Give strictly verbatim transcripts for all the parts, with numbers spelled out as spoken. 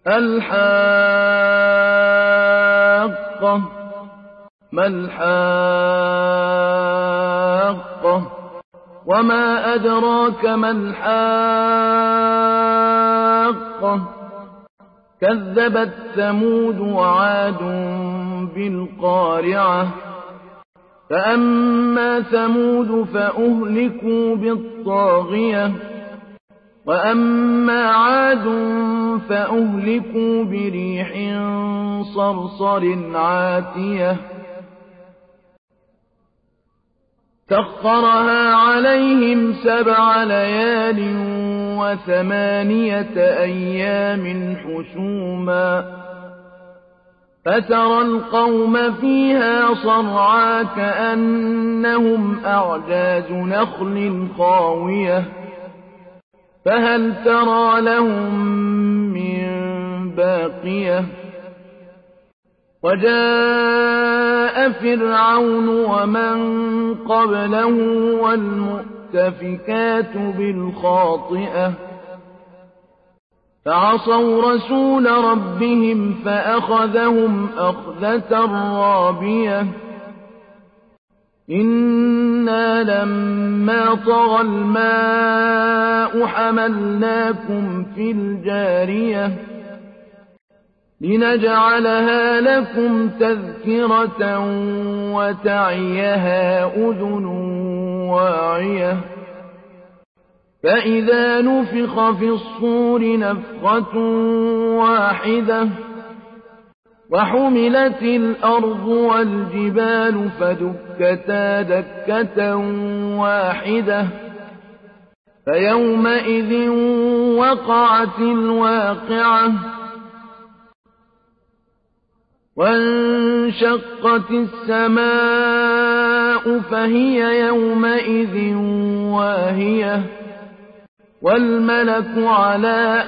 الحاقة ما الحاقة وما أدراك ما الحاقة كذبت ثمود وعاد بالقارعة فأما ثمود فأهلكوا بالطاغية وأما عاد فأهلكوا بريح صرصر عاتية سخرها عليهم سبع ليال وثمانية أيام حسوما فترى القوم فيها صرعى كأنهم أعجاز نخل خاوية فهل ترى لهم من باقية وجاء فرعون ومن قبله والمؤتفكات بالخاطئة فعصوا رسول ربهم فأخذهم أخذة رابية إنا لما طغى الماء حملناكم في الجارية لنجعلها لكم تذكرة وتعيها أذن واعية فإذا نفخ في الصور نفخة واحدة وحملت الأرض والجبال فدكتا دكة واحدة فيومئذ وقعت الواقعة وانشقت السماء فهي يومئذ واهية والملك على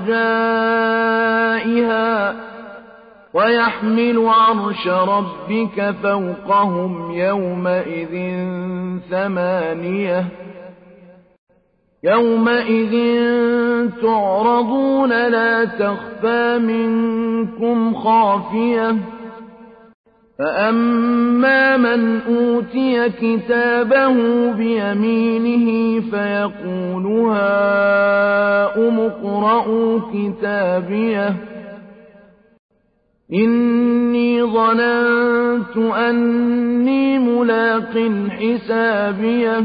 أرجائها ويحمل عرش ربك فوقهم يومئذ ثمانية يومئذ تعرضون لا تخفى منكم خافية فأما من أوتي كتابه بيمينه فيقول هاؤم اقرءوا كتابيه إني ظننت أني ملاق حسابيه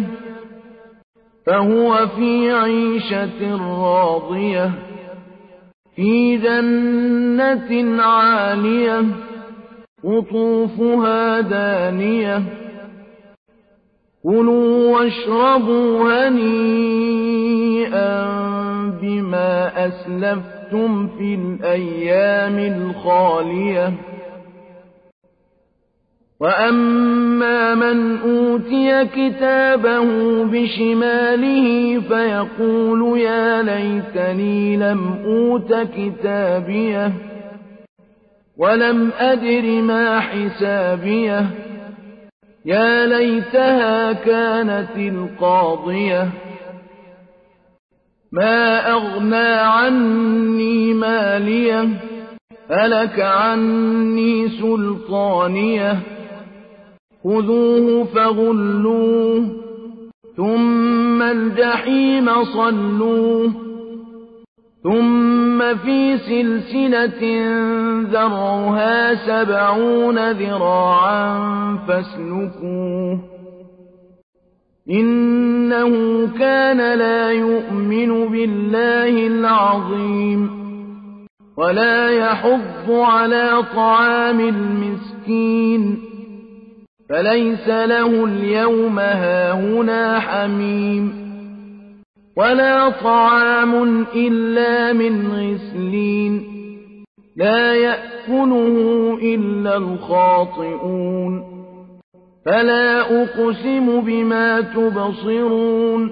فهو في عيشة راضية في جنة عالية قطوفها دانية كلوا واشربوا هنيئا بما أسلفتم في الأيام الخالية وأما من أوتي كتابه بشماله فيقول يا ليتني لم أوت كتابيه ولم أدر ما حسابيه يا ليتها كانت القاضية ما أغنى عني ماليه هلك عني سلطانيه خذوه فغلوه ثم الجحيم صلوه ثم في سلسلة ذرعها سبعون ذراعا فاسلكوه إنه كان لا يؤمن بالله العظيم ولا يحض على طعام المسكين فليس له اليوم هاهنا حميم ولا طعام إلا من غسلين لا يأكله إلا الخاطئون فلا أقسم بما تبصرون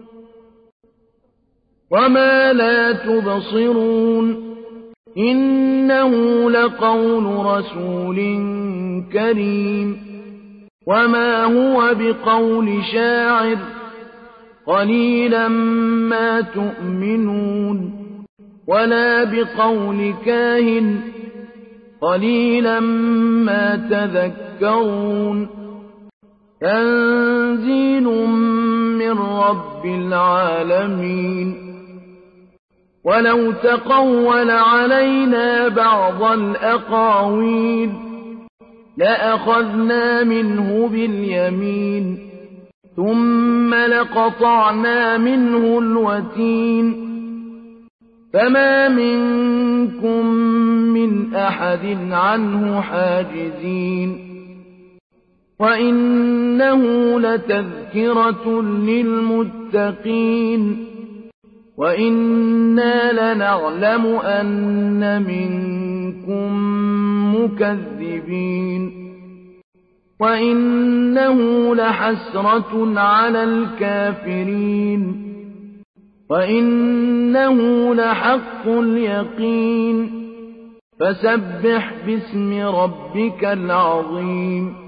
وما لا تبصرون إنه لقول رسول كريم وما هو بقول شاعر قليلا ما تؤمنون ولا بقول كاهن قليلا ما تذكرون تنزيل من رب العالمين ولو تقول علينا بعض الأقاويل لأخذنا منه باليمين ثم لقطعنا منه الوتين فما منكم من أحد عنه حاجزين وإنه لتذكرة للمتقين وإنا لنعلم أن منكم مكذبين وإنه لحسرة على الكافرين وإنه لحق اليقين فسبح باسم ربك العظيم